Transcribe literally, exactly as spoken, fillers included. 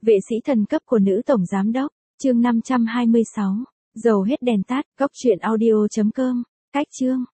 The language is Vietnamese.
Vệ sĩ thần cấp của nữ tổng giám đốc, chương năm trăm hai mươi sáu. Dầu hết đèn tắt, cốc truyện audio chấm com. Cách chương.